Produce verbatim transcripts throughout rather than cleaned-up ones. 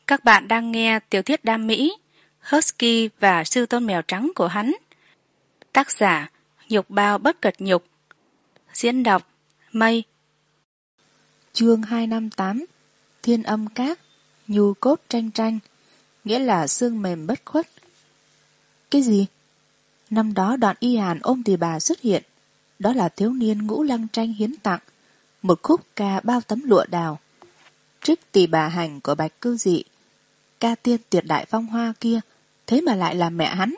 Các bạn đang nghe tiểu thuyết đam mỹ Husky và sư tôn mèo trắng của hắn. Tác giả Nhục Bao Bất Cật Nhục. Diễn đọc Mây. Chương hai năm tám. Thiên âm cát, nhu cốt tranh tranh, nghĩa là xương mềm bất khuất. Cái gì? Năm đó Đoạn Y Hàn ôm tỳ bà xuất hiện. Đó là thiếu niên Ngũ Lăng Tranh hiến tặng một khúc ca bao tấm lụa đào, trích tỳ bà hành của Bạch Cư Dị. Ca tiên tuyệt đại phong hoa kia thế mà lại là mẹ hắn.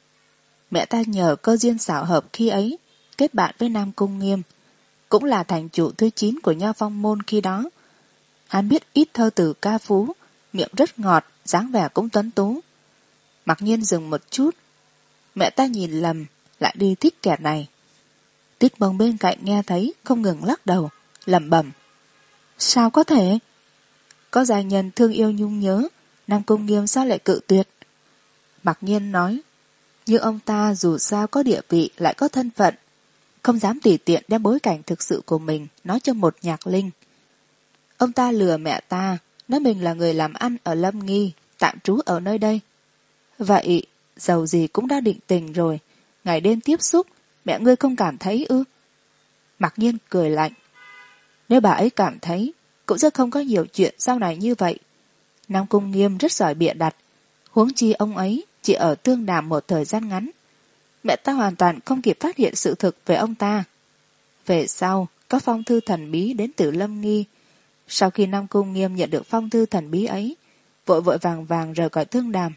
Mẹ ta nhờ cơ duyên xảo hợp khi ấy kết bạn với Nam Cung Nghiêm, cũng là thành chủ thứ chín của Nho Phong môn khi đó. Hắn biết ít thơ từ ca phú, miệng rất ngọt, dáng vẻ cũng tuấn tú. Mặc nhiên dừng một chút, mẹ ta nhìn lầm, lại đi thích kẻ này. Tích Bồng bên cạnh nghe thấy không ngừng lắc đầu, lẩm bẩm: sao có thể? Có gia nhân thương yêu nhung nhớ, Nam Cung Nghiêm sao lại cự tuyệt? Mặc nhiên nói: nhưng ông ta dù sao có địa vị lại có thân phận, không dám tùy tiện đem bối cảnh thực sự của mình nói cho một nhạc linh. Ông ta lừa mẹ ta, nói mình là người làm ăn ở Lâm Nghi, tạm trú ở nơi đây. Vậy, dầu gì cũng đã định tình rồi, ngày đêm tiếp xúc, mẹ ngươi không cảm thấy ư? Mặc nhiên cười lạnh: nếu bà ấy cảm thấy, cũng sẽ không có nhiều chuyện sau này như vậy. Nam Cung Nghiêm rất giỏi bịa đặt, huống chi ông ấy chỉ ở Tương Đàm một thời gian ngắn. Mẹ ta hoàn toàn không kịp phát hiện sự thực về ông ta. Về sau, có phong thư thần bí đến từ Lâm Nghi. Sau khi Nam Cung Nghiêm nhận được phong thư thần bí ấy, vội vội vàng vàng rời khỏi Tương Đàm.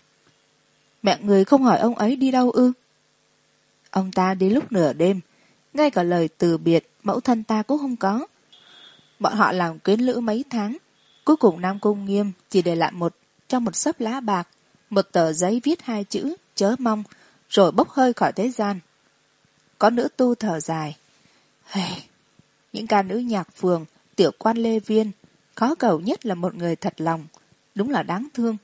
Mẹ người không hỏi ông ấy đi đâu ư? Ông ta đi lúc nửa đêm, ngay cả lời từ biệt mẫu thân ta cũng không có. Bọn họ làm quyến lữ mấy tháng, cuối cùng Nam Cung Nghiêm chỉ để lại một trong một xấp lá bạc, một tờ giấy viết hai chữ chớ mong, rồi bốc hơi khỏi thế gian. Có nữ tu thở dài: hey, những ca nữ nhạc phường, tiểu quan lê viên, khó cầu nhất là một người thật lòng, đúng là đáng thương.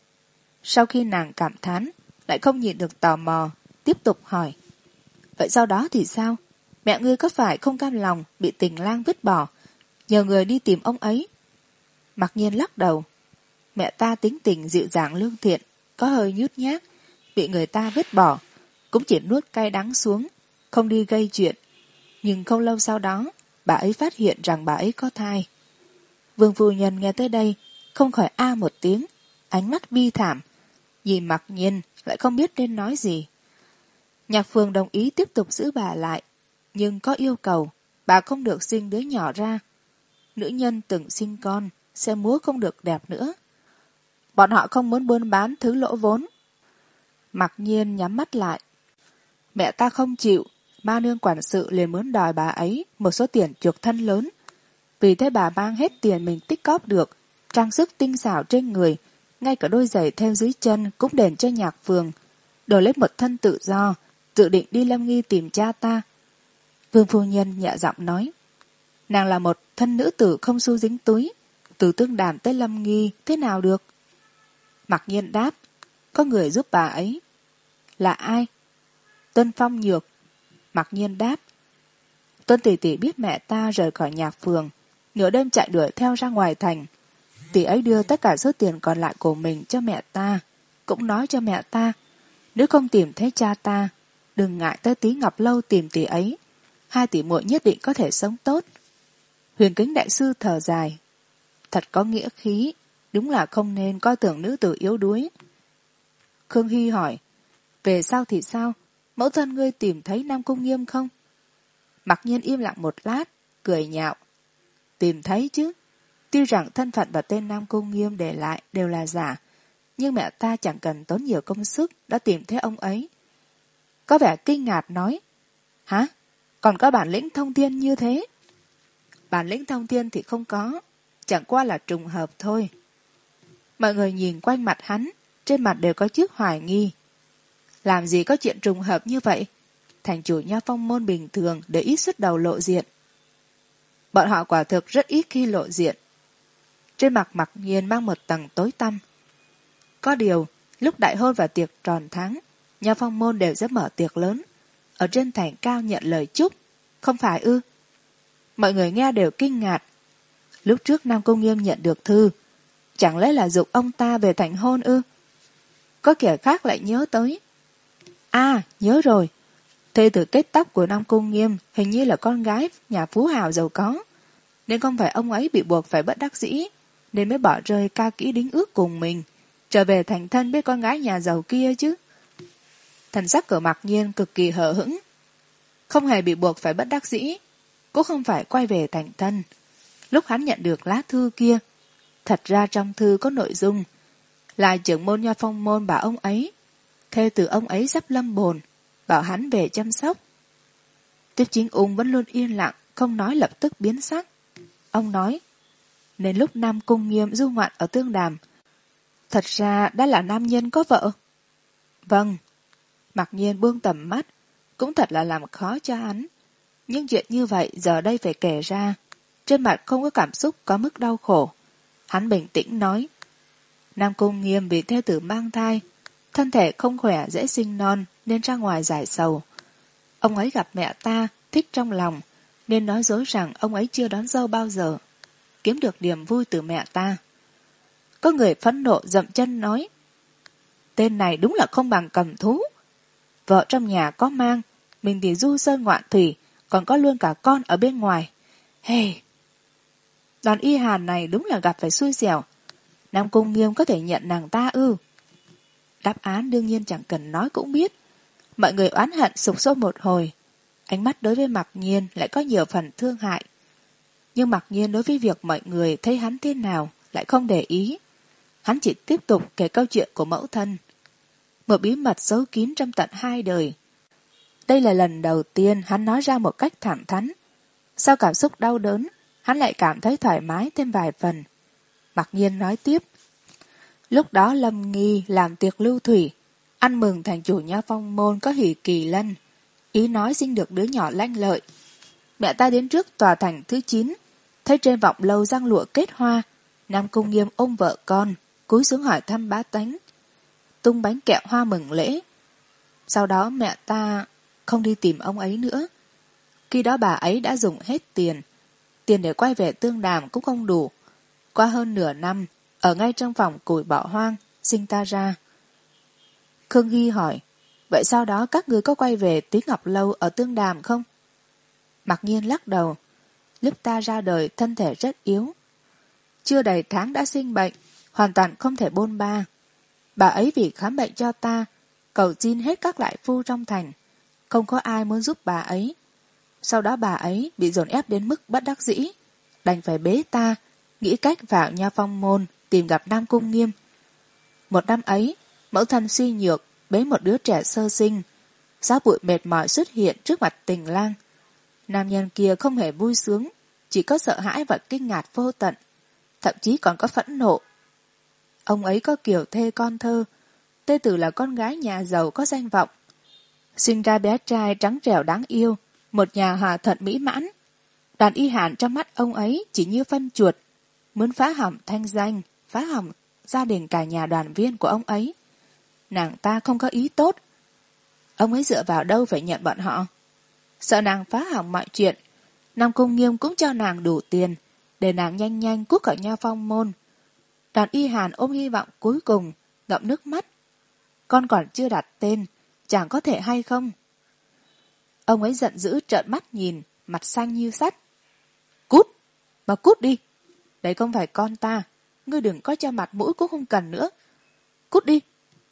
Sau khi nàng cảm thán, lại không nhịn được tò mò, tiếp tục hỏi: vậy sau đó thì sao? Mẹ ngươi có phải không cam lòng bị tình lang vứt bỏ, nhờ người đi tìm ông ấy? Mặc nhiên lắc đầu: mẹ ta tính tình dịu dàng lương thiện, có hơi nhút nhát, bị người ta vứt bỏ, cũng chỉ nuốt cay đắng xuống, không đi gây chuyện. Nhưng không lâu sau đó, bà ấy phát hiện rằng bà ấy có thai. Vương phu nhân nghe tới đây, không khỏi a một tiếng, ánh mắt bi thảm, nhìn Mặc Nhiên lại không biết nên nói gì. Nhạc Phường đồng ý tiếp tục giữ bà lại, nhưng có yêu cầu bà không được sinh đứa nhỏ ra. Nữ nhân từng sinh con sẽ múa không được đẹp nữa. Bọn họ không muốn buôn bán thứ lỗ vốn. Mặc Nhiên nhắm mắt lại. Mẹ ta không chịu, ma nương quản sự liền muốn đòi bà ấy một số tiền chuộc thân lớn. Vì thế bà mang hết tiền mình tích cóp được, trang sức tinh xảo trên người, ngay cả đôi giày theo dưới chân cũng đền cho Nhạc Phường, đổi lấy một thân tự do, dự định đi Lâm Nghi tìm cha ta. Vương phu nhân nhẹ giọng nói: nàng là một thân nữ tử không xu dính túi, từ Tương Đàm tới Lâm Nghi thế nào được? Mặc Nhiên đáp: có người giúp bà ấy. Là ai? Tuân Phong Nhược. Mặc Nhiên đáp: Tuân tỷ tỷ biết mẹ ta rời khỏi Nhạc Phường, nửa đêm chạy đuổi theo ra ngoài thành. Tỷ ấy đưa tất cả số tiền còn lại của mình cho mẹ ta, cũng nói cho mẹ ta, nếu không tìm thấy cha ta, đừng ngại tới Tí Ngọc Lâu tìm tỷ ấy, hai tỷ muội nhất định có thể sống tốt. Huyền Kính đại sư thở dài: thật có nghĩa khí, đúng là không nên coi tưởng nữ tử yếu đuối. Khương Hy hỏi: về sau thì sao? Mẫu thân ngươi tìm thấy Nam Cung Nghiêm không? Mặc Nhiên im lặng một lát, cười nhạo: tìm thấy chứ. Tuy rằng thân phận và tên Nam Cung Nghiêm để lại đều là giả, nhưng mẹ ta chẳng cần tốn nhiều công sức đã tìm thấy ông ấy. Có vẻ kinh ngạc nói: hả? Còn có bản lĩnh thông thiên như thế? Bản lĩnh thông thiên thì không có, chẳng qua là trùng hợp thôi. Mọi người nhìn quanh mặt hắn, trên mặt đều có chút hoài nghi. Làm gì có chuyện trùng hợp như vậy? Thành chủ Nho Phong môn bình thường để ít xuất đầu lộ diện. Bọn họ quả thực rất ít khi lộ diện. Trên mặt Mặc Nhiên mang một tầng tối tăm. Có điều, lúc đại hôn và tiệc tròn tháng, Nho Phong môn đều sẽ mở tiệc lớn, ở trên thành cao nhận lời chúc, không phải ư? Mọi người nghe đều kinh ngạc. Lúc trước Nam Cung Nghiêm nhận được thư, Chẳng lẽ là giục ông ta về thành hôn ư? Có kẻ khác lại nhớ tới. À, nhớ rồi. Thê tử kết tóc của Nam Cung Nghiêm hình như là con gái nhà phú hào giàu có, nên không phải ông ấy bị buộc phải bất đắc dĩ, nên mới bỏ rơi ca kỹ đính ước cùng mình, trở về thành thân với con gái nhà giàu kia chứ. Thần sắc của Mạc Nhiên cực kỳ hờ hững. Không hề bị buộc phải bất đắc dĩ, cũng không phải quay về thành thân. Lúc hắn nhận được lá thư kia, thật ra trong thư có nội dung là trưởng môn Nho Phong môn bảo ông ấy, thê tử ông ấy sắp lâm bồn, bảo hắn về chăm sóc. Tiếp Chính Ung vẫn luôn yên lặng, không nói, lập tức biến sắc. Ông nói, nên lúc Nam Cung Nghiêm du ngoạn ở Tương Đàm, thật ra đã là nam nhân có vợ. Vâng. Mặc nhiên buông tầm mắt, cũng thật là làm khó cho hắn. Nhưng chuyện như vậy giờ đây phải kể ra. Trên mặt không có cảm xúc có mức đau khổ. Hắn bình tĩnh nói, Nam Cung Nghiêm vì thê tử mang thai, thân thể không khỏe dễ sinh non nên ra ngoài giải sầu. Ông ấy gặp mẹ ta, thích trong lòng, nên nói dối rằng ông ấy chưa đón dâu bao giờ, kiếm được niềm vui từ mẹ ta. Có người phẫn nộ dậm chân nói, tên này đúng là không bằng cầm thú. Vợ trong nhà có mang, mình thì du sơn ngoạn thủy, còn có luôn cả con ở bên ngoài. Hey! Đoàn Y Hàn này đúng là gặp phải xui xẻo. Nam Cung Nghiêm có thể nhận nàng ta ư? Đáp án đương nhiên chẳng cần nói cũng biết. Mọi người oán hận sục sôi một hồi. Ánh mắt đối với Mạc Nhiên lại có nhiều phần thương hại. Nhưng Mạc Nhiên đối với việc mọi người thấy hắn thế nào lại không để ý. Hắn chỉ tiếp tục kể câu chuyện của mẫu thân. Một bí mật giấu kín trong tận hai đời. Đây là lần đầu tiên hắn nói ra một cách thẳng thắn. Sau cảm xúc đau đớn, hắn lại cảm thấy thoải mái thêm vài phần. Mạc Nhiên nói tiếp. Lúc đó Lâm Nghi làm tiệc lưu thủy, ăn mừng thành chủ Nho Phong môn có hỷ kỳ lân, ý nói sinh được đứa nhỏ lanh lợi. Mẹ ta đến trước tòa thành thứ chín, thấy trên vọng lâu giăng lụa kết hoa, Nam Cung Nghiêm ôm vợ con, cúi xuống hỏi thăm bá tánh, tung bánh kẹo hoa mừng lễ. Sau đó mẹ ta không đi tìm ông ấy nữa. Khi đó bà ấy đã dùng hết tiền, tiền để quay về Tương Đàm cũng không đủ. Qua hơn nửa năm, ở ngay trong phòng củi bỏ hoang, sinh ta ra. Khương Hy hỏi, vậy sau đó các ngươi có quay về Tí Ngọc Lâu ở Tương Đàm không? Mặc nhiên lắc đầu, lúc ta ra đời thân thể rất yếu. Chưa đầy tháng đã sinh bệnh, hoàn toàn không thể bôn ba. Bà ấy vì khám bệnh cho ta, cầu xin hết các đại phu trong thành, không có ai muốn giúp bà ấy. Sau đó bà ấy bị dồn ép đến mức bất đắc dĩ, đành phải bế ta, nghĩ cách vào Nho Phong môn tìm gặp Nam Cung Nghiêm. Một năm ấy, mẫu thân suy nhược, bế một đứa trẻ sơ sinh, gió bụi mệt mỏi xuất hiện trước mặt Tình Lang. Nam nhân kia không hề vui sướng, chỉ có sợ hãi và kinh ngạc vô tận, thậm chí còn có phẫn nộ. Ông ấy có kiểu thê con thơ, tê tử là con gái nhà giàu có danh vọng, sinh ra bé trai trắng trẻo đáng yêu, một nhà hòa thuận mỹ mãn. Đoàn Y Hàn trong mắt ông ấy chỉ như phân chuột, muốn phá hỏng thanh danh, phá hỏng gia đình cả nhà đoàn viên của ông ấy. Nàng ta không có ý tốt. Ông ấy dựa vào đâu phải nhận bọn họ? Sợ nàng phá hỏng mọi chuyện, Nam Cung Nghiêm cũng cho nàng đủ tiền, để nàng nhanh nhanh cút khỏi Nho Phong môn. Đoàn Y Hàn ôm hy vọng cuối cùng, ngậm nước mắt. Con còn chưa đặt tên, chẳng có thể hay không? Ông ấy giận dữ trợn mắt nhìn, mặt xanh như sắt. Cút, mà cút đi. Đấy không phải con ta, ngươi đừng có cho mặt mũi cũng không cần nữa. Cút đi.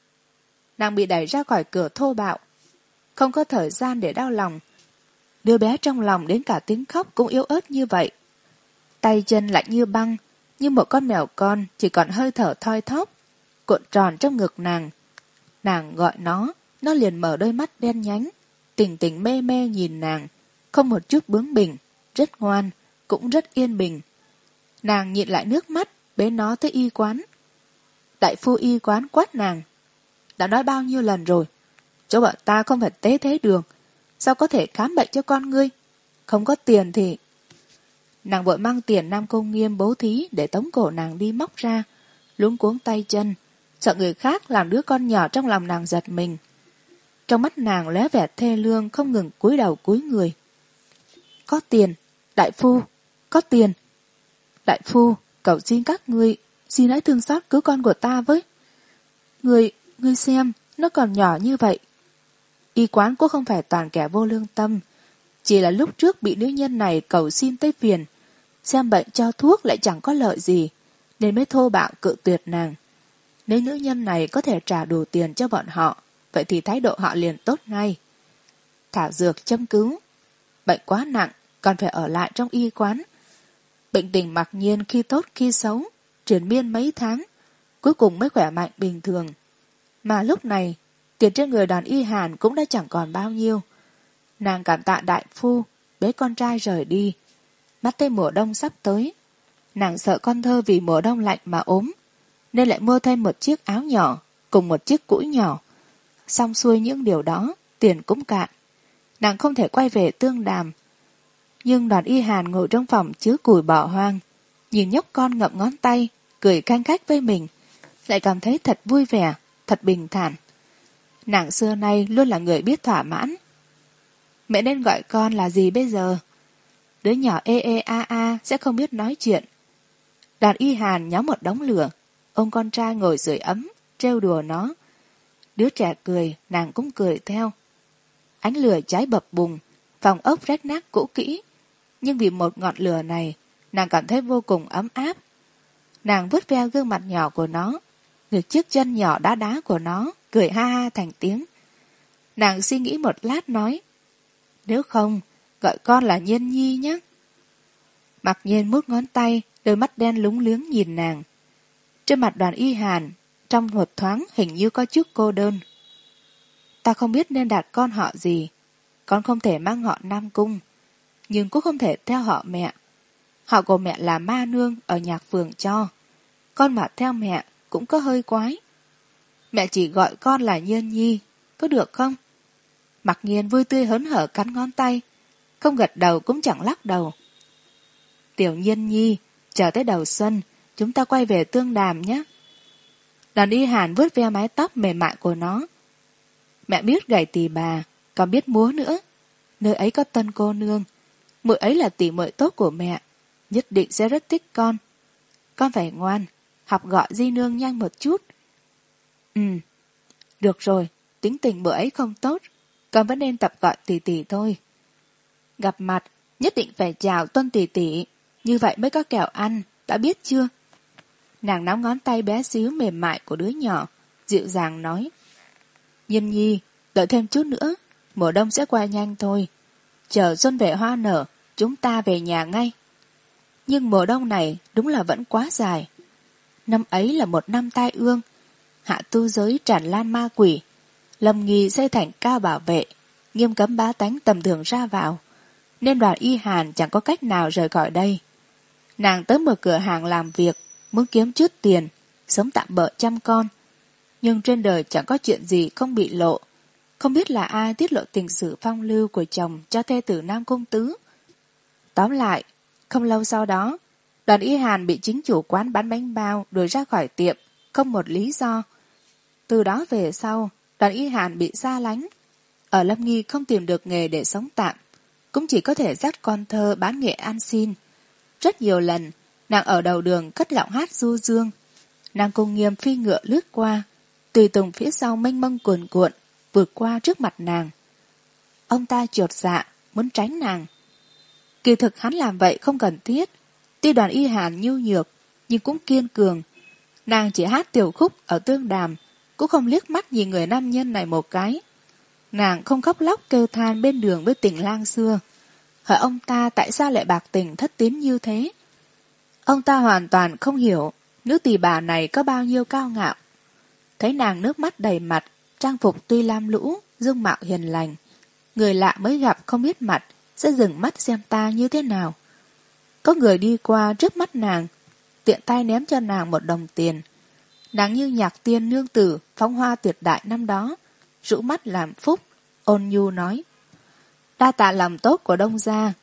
Nàng bị đẩy ra khỏi cửa thô bạo, không có thời gian để đau lòng. Đứa bé trong lòng đến cả tiếng khóc cũng yếu ớt như vậy. Tay chân lạnh như băng, như một con mèo con chỉ còn hơi thở thoi thóp, cuộn tròn trong ngực nàng. Nàng gọi nó, nó liền mở đôi mắt đen nhánh, tỉnh tỉnh mê mê nhìn nàng, không một chút bướng bỉnh, rất ngoan, cũng rất yên bình. Nàng nhịn lại nước mắt, bế nó tới y quán. Đại phu y quán quát nàng. Đã nói bao nhiêu lần rồi, chỗ bọn ta không phải tế thế đường, sao có thể khám bệnh cho con ngươi? Không có tiền thì... Nàng vội mang tiền Nam Cung Nghiêm bố thí để tống cổ nàng đi móc ra, luống cuống tay chân, sợ người khác làm đứa con nhỏ trong lòng nàng giật mình. Trong mắt nàng lóe vẻ thê lương, không ngừng cúi đầu cúi người. Có tiền, đại phu, có tiền. Đại phu, cầu xin các ngươi Xin hãy thương xót cứu con của ta với. Người, người xem, nó còn nhỏ như vậy. Y quán cũng không phải toàn kẻ vô lương tâm. Chỉ là lúc trước bị nữ nhân này cầu xin tới phiền. Xem bệnh cho thuốc lại chẳng có lợi gì, nên mới thô bạo cự tuyệt nàng. Nếu nữ nhân này có thể trả đủ tiền cho bọn họ, vậy thì thái độ họ liền tốt ngay. Thảo dược châm cứu. Bệnh quá nặng, còn phải ở lại trong y quán. Bệnh tình mặc nhiên khi tốt khi xấu, triển miên mấy tháng, cuối cùng mới khỏe mạnh bình thường. Mà lúc này, tiền trên người đoàn y Hàn cũng đã chẳng còn bao nhiêu. Nàng cảm tạ đại phu, bế con trai rời đi. Mắt thấy mùa đông sắp tới. Nàng sợ con thơ vì mùa đông lạnh mà ốm, nên lại mua thêm một chiếc áo nhỏ, cùng một chiếc cũi nhỏ. Xong xuôi những điều đó, tiền cũng cạn. Nàng không thể quay về Tương Đàm. Nhưng đoàn y Hàn ngồi trong phòng chứa củi bỏ hoang, nhìn nhóc con ngậm ngón tay, cười khanh khách với mình, lại cảm thấy thật vui vẻ, thật bình thản. Nàng xưa nay luôn là người biết thỏa mãn. Mẹ nên gọi con là gì bây giờ? Đứa nhỏ ê ê a a sẽ không biết nói chuyện. Đoàn y Hàn nhóm một đống lửa, ông con trai ngồi sưởi ấm, trêu đùa nó. Đứa trẻ cười, nàng cũng cười theo. Ánh lửa cháy bập bùng, phòng ốc rách nát cũ kỹ, nhưng vì một ngọn lửa này, nàng cảm thấy vô cùng ấm áp. Nàng vuốt ve gương mặt nhỏ của nó, ngược chiếc chân nhỏ đá đá của nó, cười ha ha thành tiếng. Nàng suy nghĩ một lát nói, nếu không, gọi con là Nhiên Nhi nhé. Mặc Nhiên mút ngón tay, đôi mắt đen lúng liếng nhìn nàng. Trên mặt đoàn y Hàn, trong một thoáng hình như có chút cô đơn. Ta không biết nên đặt con họ gì. Con không thể mang họ Nam Cung, nhưng cũng không thể theo họ mẹ. Họ của mẹ là Ma Nương ở nhạc phường cho. Con mà theo mẹ cũng có hơi quái. Mẹ chỉ gọi con là Nhiên Nhi, có được không? Mặc Nhiên vui tươi hớn hở cắn ngón tay, không gật đầu cũng chẳng lắc đầu. Tiểu Nhiên Nhi, chờ tới đầu xuân, chúng ta quay về Tương Đàm nhé. Đoàn y Hàn vuốt ve mái tóc mềm mại của nó. Mẹ biết gảy tỳ bà, còn biết múa nữa. Nơi ấy có Tân cô nương, muội ấy là tỷ muội tốt của mẹ, nhất định sẽ rất thích con. Con phải ngoan, học gọi di nương nhanh một chút. Ừ, được rồi, tính tình bữa ấy không tốt, con vẫn nên tập gọi tỷ tỷ thôi. Gặp mặt, nhất định phải chào Tuân tỷ tỷ, như vậy mới có kẹo ăn, đã biết chưa? Nàng nắm ngón tay bé xíu mềm mại của đứa nhỏ, dịu dàng nói. Nhiên Nhi, đợi thêm chút nữa, mùa đông sẽ qua nhanh thôi. Chờ xuân về hoa nở, chúng ta về nhà ngay. Nhưng mùa đông này đúng là vẫn quá dài. Năm ấy là một năm tai ương, hạ tu giới tràn lan ma quỷ, Lâm Nghi xây thành cao bảo vệ, nghiêm cấm bá tánh tầm thường ra vào, nên đoàn y Hàn chẳng có cách nào rời khỏi đây. Nàng tới mở cửa hàng làm việc, muốn kiếm chút tiền, sống tạm bợ chăm con. Nhưng trên đời chẳng có chuyện gì không bị lộ. Không biết là ai tiết lộ tình sự phong lưu của chồng cho thê tử Nam Cung Tứ. Tóm lại, không lâu sau đó, đoàn y Hàn bị chính chủ quán bán bánh bao đuổi ra khỏi tiệm, không một lý do. Từ đó về sau, đoàn y Hàn bị xa lánh. Ở Lâm Nghi không tìm được nghề để sống tạm, cũng chỉ có thể dắt con thơ bán nghệ ăn xin. Rất nhiều lần, nàng ở đầu đường cất giọng hát du dương. Nam Cung Nghiêm phi ngựa lướt qua, tùy tùng phía sau mênh mông cuồn cuộn, vượt qua trước mặt nàng. Ông ta chột dạ, muốn tránh nàng. Kỳ thực hắn làm vậy không cần thiết. Tuy đoàn y Hàn nhu nhược, nhưng cũng kiên cường. Nàng chỉ hát tiểu khúc ở Tương Đàm, cũng không liếc mắt nhìn người nam nhân này một cái. Nàng không khóc lóc kêu than bên đường với tình lang xưa. Hỏi ông ta tại sao lại bạc tình thất tín như thế. Ông ta hoàn toàn không hiểu nữ tỳ bà này có bao nhiêu cao ngạo. Thấy nàng nước mắt đầy mặt, trang phục tuy lam lũ, dung mạo hiền lành. Người lạ mới gặp không biết mặt, sẽ dừng mắt xem ta như thế nào. Có người đi qua trước mắt nàng, tiện tay ném cho nàng một đồng tiền. Nàng như nhạc tiên nương tử, phóng hoa tuyệt đại năm đó, rũ mắt làm phúc, ôn nhu nói. Đa tạ lòng tốt của Đông gia.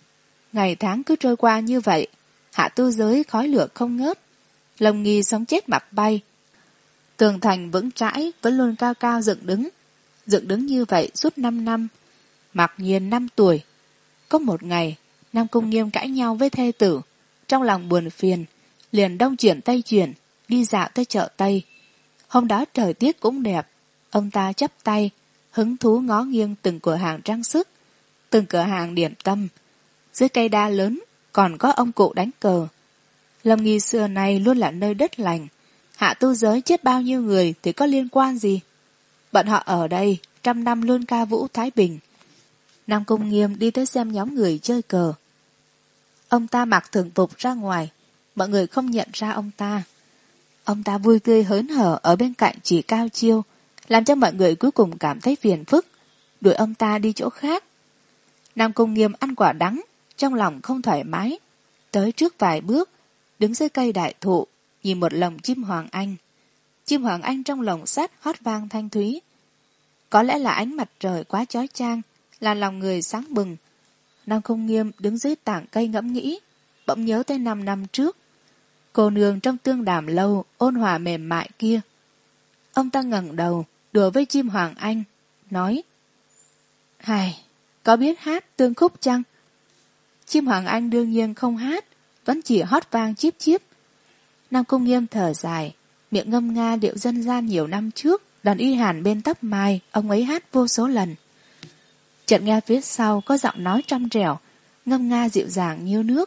Ngày tháng cứ trôi qua như vậy, hạ tu giới khói lửa không ngớt, Lâm Nghi sống chết mặc bay. Tường thành vững chãi vẫn luôn cao cao dựng đứng, dựng đứng như vậy suốt năm năm. Mặc nhiên năm tuổi. Có một ngày, Nam Cung Nghiêm cãi nhau với thê tử, trong lòng buồn phiền, liền đông chuyển tây chuyển, đi dạo tới chợ Tây. Hôm đó thời tiết cũng đẹp, ông ta chắp tay, hứng thú ngó nghiêng từng cửa hàng trang sức, từng cửa hàng điểm tâm. Dưới cây đa lớn còn có ông cụ đánh cờ. Lâm Nghi xưa này luôn là nơi đất lành, hạ tu giới chết bao nhiêu người thì có liên quan gì. Bọn họ ở đây trăm năm luôn ca vũ thái bình. Nam Cung Nghiêm đi tới xem nhóm người chơi cờ. Ông ta mặc thường phục ra ngoài, mọi người không nhận ra ông ta. Ông ta vui tươi hớn hở ở bên cạnh chỉ cao chiêu, làm cho mọi người cuối cùng cảm thấy phiền phức, đuổi ông ta đi chỗ khác. Nam Cung Nghiêm ăn quả đắng, trong lòng không thoải mái, tới trước vài bước, đứng dưới cây đại thụ, nhìn một lồng chim hoàng anh. Chim hoàng anh trong lồng sắt hót vang thanh thúy. Có lẽ là ánh mặt trời quá chói chang, là lòng người sáng bừng. Nam Cung Nghiêm đứng dưới tảng cây ngẫm nghĩ, bỗng nhớ tới năm năm trước. Cô nương trong tương đàm lâu, ôn hòa mềm mại kia. Ông ta ngẩng đầu, đùa với chim hoàng anh, nói: Hài, có biết hát tương khúc chăng? Chim hoàng anh đương nhiên không hát, vẫn chỉ hót vang chíp chíp. Nam Cung Nghiêm thở dài, miệng ngâm nga điệu dân gian nhiều năm trước, đàn y hàn bên tóc mai, ông ấy hát vô số lần. Chợt nghe phía sau có giọng nói trong trẻo, ngâm nga dịu dàng như nước.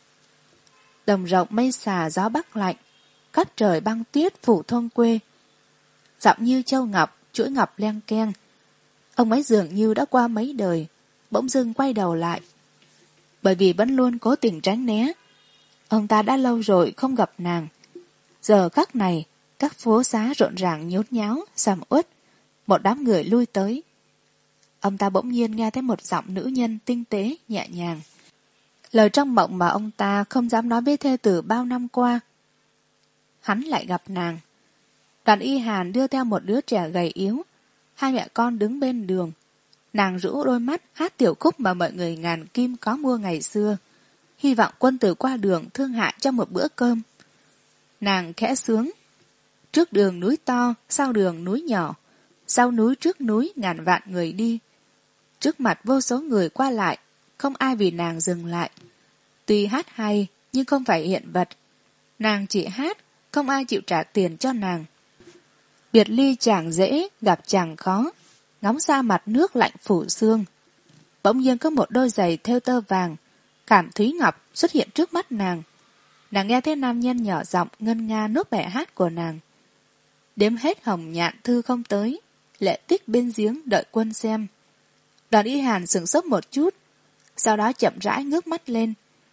Đồng rộng mây xà gió bắc lạnh, cắt trời băng tuyết phủ thôn quê. Giọng như châu ngọc, chuỗi ngọc leng keng. Ông ấy dường như đã qua mấy đời, bỗng dưng quay đầu lại. Bởi vì vẫn luôn cố tình tránh né, ông ta đã lâu rồi không gặp nàng. Giờ khắc này, các phố xá rộn ràng nhốn nháo, sầm uất, một đám người lui tới. Ông ta bỗng nhiên nghe thấy một giọng nữ nhân tinh tế, nhẹ nhàng. Lời trong mộng mà ông ta không dám nói với thê tử bao năm qua. Hắn lại gặp nàng. Đoàn y hàn đưa theo một đứa trẻ gầy yếu, hai mẹ con đứng bên đường. Nàng rũ đôi mắt hát tiểu khúc mà mọi người ngàn kim có mua ngày xưa, hy vọng quân tử qua đường thương hại cho một bữa cơm. Nàng khẽ sướng: Trước đường núi to, sau đường núi nhỏ, sau núi trước núi ngàn vạn người đi. Trước mặt vô số người qua lại, không ai vì nàng dừng lại. Tuy hát hay, nhưng không phải hiện vật. Nàng chỉ hát, không ai chịu trả tiền cho nàng. Biệt ly chẳng dễ, gặp chẳng khó. Ngóng ra mặt nước lạnh phủ xương. Bỗng nhiên có một đôi giày thêu tơ vàng, cảm thúy ngọc xuất hiện trước mắt nàng. Nàng nghe thấy nam nhân nhỏ giọng ngân nga nốt bài hát của nàng. Đếm hết hồng nhạn thư không tới, lệ tích bên giếng đợi quân xem. Đoàn y hàn sửng sốt một chút, sau đó chậm rãi ngước mắt lên.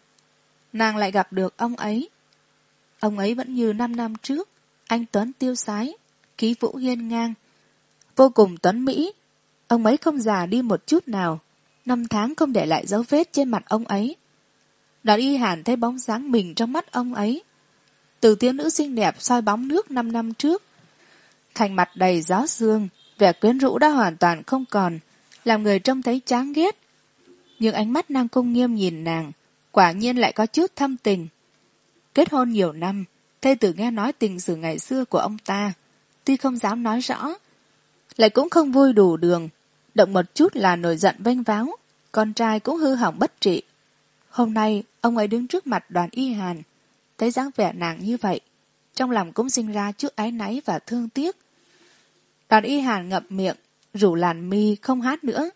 Nàng lại gặp được ông ấy. Ông ấy vẫn như năm năm trước, anh tuấn tiêu sái, khí vũ hiên ngang, vô cùng tuấn mỹ. Ông ấy không già đi một chút nào, năm tháng không để lại dấu vết trên mặt ông ấy. Đoàn y hàn thấy bóng dáng mình trong mắt ông ấy. Từ thiếu nữ xinh đẹp soi bóng nước năm năm trước, thành mặt đầy gió sương, vẻ quyến rũ đã hoàn toàn không còn, làm người trông thấy chán ghét. Nhưng ánh mắt Nam Cung Nghiêm nhìn nàng, quả nhiên lại có chút thâm tình. Kết hôn nhiều năm, thê tử nghe nói tình sử ngày xưa của ông ta, tuy không dám nói rõ, lại cũng không vui đủ đường, động một chút là nổi giận vênh váo, con trai cũng hư hỏng bất trị. Hôm nay, ông ấy đứng trước mặt Đoàn y hàn, thấy dáng vẻ nàng như vậy, trong lòng cũng sinh ra chút áy náy và thương tiếc. Đoàn y hàn ngậm miệng, rủ làn mi không hát nữa.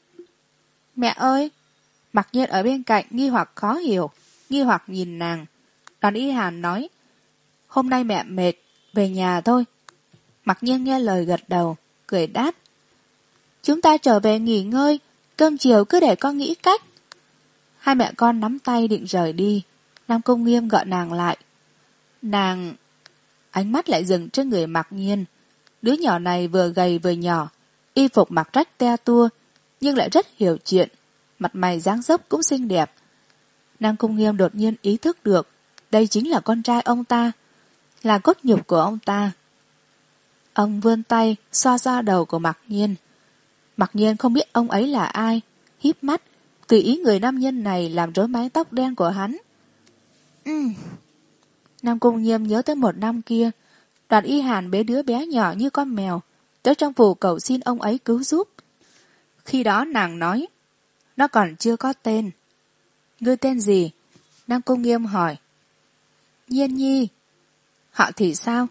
Mẹ ơi! Mặc nhiên ở bên cạnh nghi hoặc khó hiểu, nghi hoặc nhìn nàng. Đoàn y hàn nói: Hôm nay mẹ mệt, về nhà thôi. Mặc nhiên nghe lời gật đầu, cười đáp: Chúng ta trở về nghỉ ngơi, cơm chiều cứ để con nghĩ cách. Hai mẹ con nắm tay định rời đi. Nam Cung Nghiêm gọi nàng lại. Nàng... Ánh mắt lại dừng trên người Mặc Nhiên. Đứa nhỏ này vừa gầy vừa nhỏ, y phục mặc rách te tua, nhưng lại rất hiểu chuyện, mặt mày dáng dấp cũng xinh đẹp. Nam Cung Nghiêm đột nhiên ý thức được, đây chính là con trai ông ta, là cốt nhục của ông ta. Ông vươn tay xoa xoa đầu của Mặc Nhiên. Mặc Nhiên không biết ông ấy là ai, híp mắt, tùy ý người nam nhân này làm rối mái tóc đen của hắn. Ừm. Nam Cung Nghiêm nhớ tới một năm kia, Đoàn y hàn bế đứa bé nhỏ như con mèo, tới trong phủ cầu xin ông ấy cứu giúp. Khi đó nàng nói, nó còn chưa có tên. Ngươi tên gì? Nam Cung Nghiêm hỏi. Nhiên Nhi. Họ thì sao?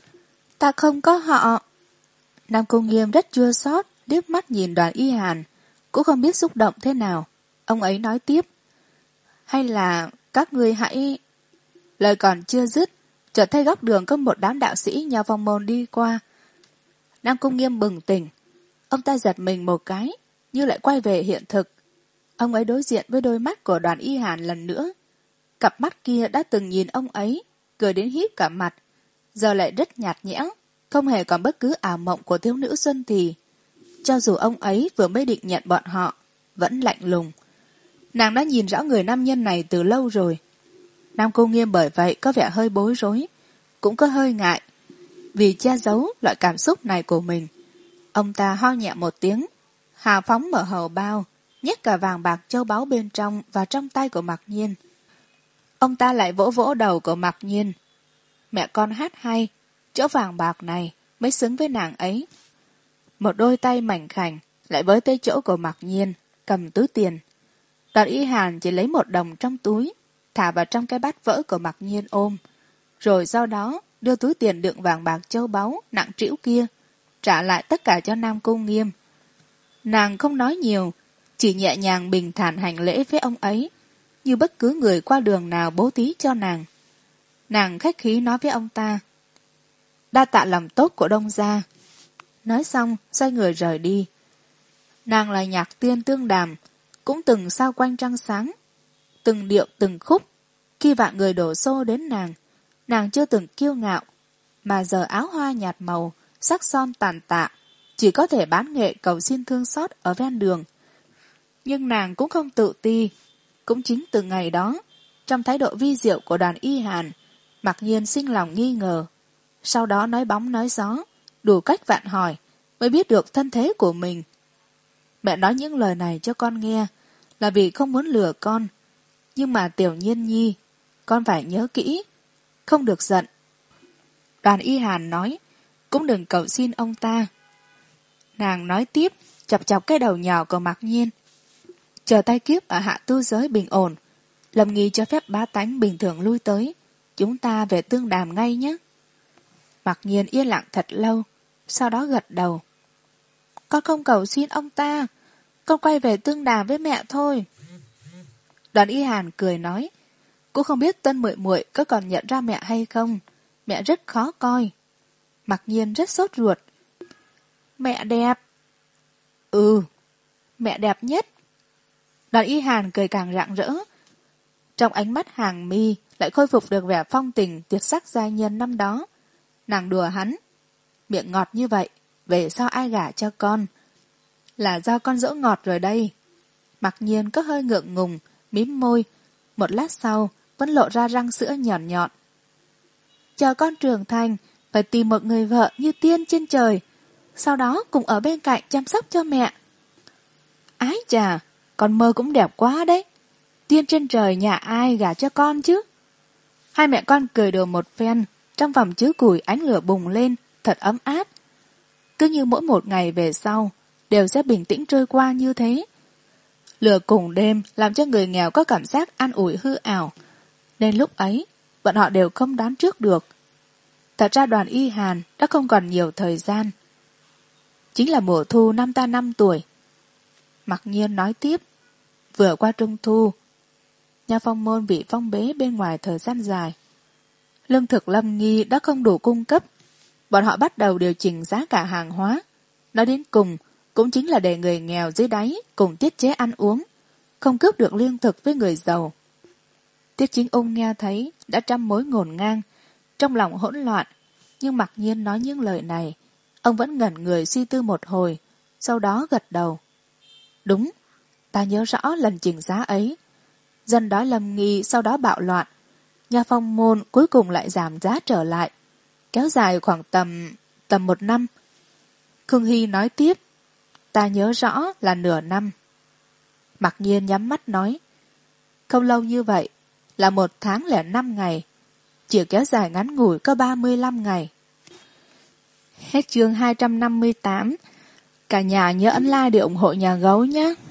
Ta không có họ. Nam Cung Nghiêm rất chua xót, liếc mắt nhìn Đoàn Y Hàn, cũng không biết xúc động thế nào. Ông ấy nói tiếp. Hay là các ngươi hãy... Lời còn chưa dứt, chợt thấy góc đường có một đám đạo sĩ Nho Phong Môn đi qua. Nam Cung Nghiêm bừng tỉnh. Ông ta giật mình một cái, như lại quay về hiện thực. Ông ấy đối diện với đôi mắt của Đoàn Y Hàn lần nữa. Cặp mắt kia đã từng nhìn ông ấy, cười đến híp cả mặt, giờ lại rất nhạt nhẽo, không hề còn bất cứ ảo mộng của thiếu nữ Xuân Thì. Cho dù ông ấy vừa mới định nhận bọn họ, vẫn lạnh lùng. Nàng đã nhìn rõ người nam nhân này từ lâu rồi. Nam Cung Nghiêm bởi vậy có vẻ hơi bối rối, cũng có hơi ngại. Vì che giấu loại cảm xúc này của mình, ông ta ho nhẹ một tiếng, hào phóng mở hầu bao, nhét cả vàng bạc châu báu bên trong vào trong tay của Mặc Nhiên. Ông ta lại vỗ vỗ đầu của Mặc Nhiên. Mẹ con hát hay, chỗ vàng bạc này mới xứng với nàng ấy. Một đôi tay mảnh khảnh lại với tới chỗ của Mặc Nhiên, cầm túi tiền. Đoàn Y Hàn chỉ lấy một đồng trong túi, thả vào trong cái bát vỡ của Mặc Nhiên ôm, rồi sau đó đưa túi tiền đựng vàng bạc châu báu nặng trĩu kia, trả lại tất cả cho Nam Cung Nghiêm. Nàng không nói nhiều, chỉ nhẹ nhàng bình thản hành lễ với ông ấy, như bất cứ người qua đường nào bố thí cho nàng. Nàng khách khí nói với ông ta. Đa tạ lòng tốt của Đông gia. Nói xong, xoay người rời đi. Nàng là nhạc tiên Tương Đàm, cũng từng sao quanh trăng sáng. Từng điệu từng khúc, khi vạn người đổ xô đến nàng, nàng chưa từng kiêu ngạo, mà giờ áo hoa nhạt màu, sắc son tàn tạ, chỉ có thể bán nghệ cầu xin thương xót ở ven đường. Nhưng nàng cũng không tự ti. Cũng chính từ ngày đó, trong thái độ vi diệu của Đoàn Y Hàn, Mặc Nhiên sinh lòng nghi ngờ. Sau đó nói bóng nói gió, đủ cách vạn hỏi, mới biết được thân thế của mình. Mẹ nói những lời này cho con nghe, là vì không muốn lừa con. Nhưng mà Tiểu Nhiên nhi, con phải nhớ kỹ, không được giận. Đoàn Y Hàn nói, cũng đừng cầu xin ông ta. Nàng nói tiếp, chọc chọc cái đầu nhỏ của Mặc Nhiên. Chờ tai kiếp ở hạ tu giới bình ổn, Lâm Nghi cho phép bá tánh bình thường lui tới, chúng ta về Tương Đàm ngay nhé. Mặc Nhiên yên lặng thật lâu, sau đó gật đầu. Con không cầu xin ông ta, con quay về Tương Đàm với mẹ thôi. Đoàn Y Hàn cười nói, cũng không biết Tân muội muội có còn nhận ra mẹ hay không, mẹ rất khó coi. Mặc Nhiên rất sốt ruột. Mẹ đẹp. Ừ, mẹ đẹp nhất. Đoàn Y Hàn cười càng rạng rỡ. Trong ánh mắt hàng mi lại khôi phục được vẻ phong tình tuyệt sắc giai nhân năm đó. Nàng đùa hắn. Miệng ngọt như vậy, về sao ai gả cho con? Là do con dỗ ngọt rồi đây. Mặc Nhiên có hơi ngượng ngùng, mím môi. Một lát sau, vẫn lộ ra răng sữa nhọn nhọn. Chờ con trưởng thành, phải tìm một người vợ như tiên trên trời. Sau đó cùng ở bên cạnh chăm sóc cho mẹ. Ái chà, con mơ cũng đẹp quá đấy. Tiên trên trời nhà ai gả cho con chứ? Hai mẹ con cười đùa một phen, trong vòng chứa củi ánh lửa bùng lên, thật ấm áp. Cứ như mỗi một ngày về sau, đều sẽ bình tĩnh trôi qua như thế. Lửa cùng đêm làm cho người nghèo có cảm giác an ủi hư ảo, nên lúc ấy, bọn họ đều không đoán trước được. Thật ra Đoàn Y Hàn đã không còn nhiều thời gian. Chính là mùa thu năm ta năm tuổi. Mặc Nhiên nói tiếp, vừa qua trung thu, Nha Phong Môn bị phong bế bên ngoài thời gian dài. Lương thực Lâm Nghi đã không đủ cung cấp, bọn họ bắt đầu điều chỉnh giá cả hàng hóa. Nói đến cùng, cũng chính là để người nghèo dưới đáy cùng tiết chế ăn uống, không cướp được lương thực với người giàu. Tiết Chính Ung nghe thấy đã trăm mối ngổn ngang, trong lòng hỗn loạn, nhưng Mặc Nhiên nói những lời này, ông vẫn ngẩn người suy tư một hồi, sau đó gật đầu. Đúng, ta nhớ rõ lần chỉnh giá ấy. Dân đói Lâm Nghi sau đó bạo loạn, Nha Phong Môn cuối cùng lại giảm giá trở lại, kéo dài khoảng tầm tầm một năm. Khương Hy nói tiếp, ta nhớ rõ là nửa năm. Mặc Nhiên nhắm mắt nói, không lâu như vậy, là một tháng lẻ năm ngày, chỉ kéo dài ngắn ngủi có ba mươi lăm ngày. Hết chương hai trăm năm mươi tám. Cả nhà nhớ ấn like để ủng hộ nhà gấu nhé.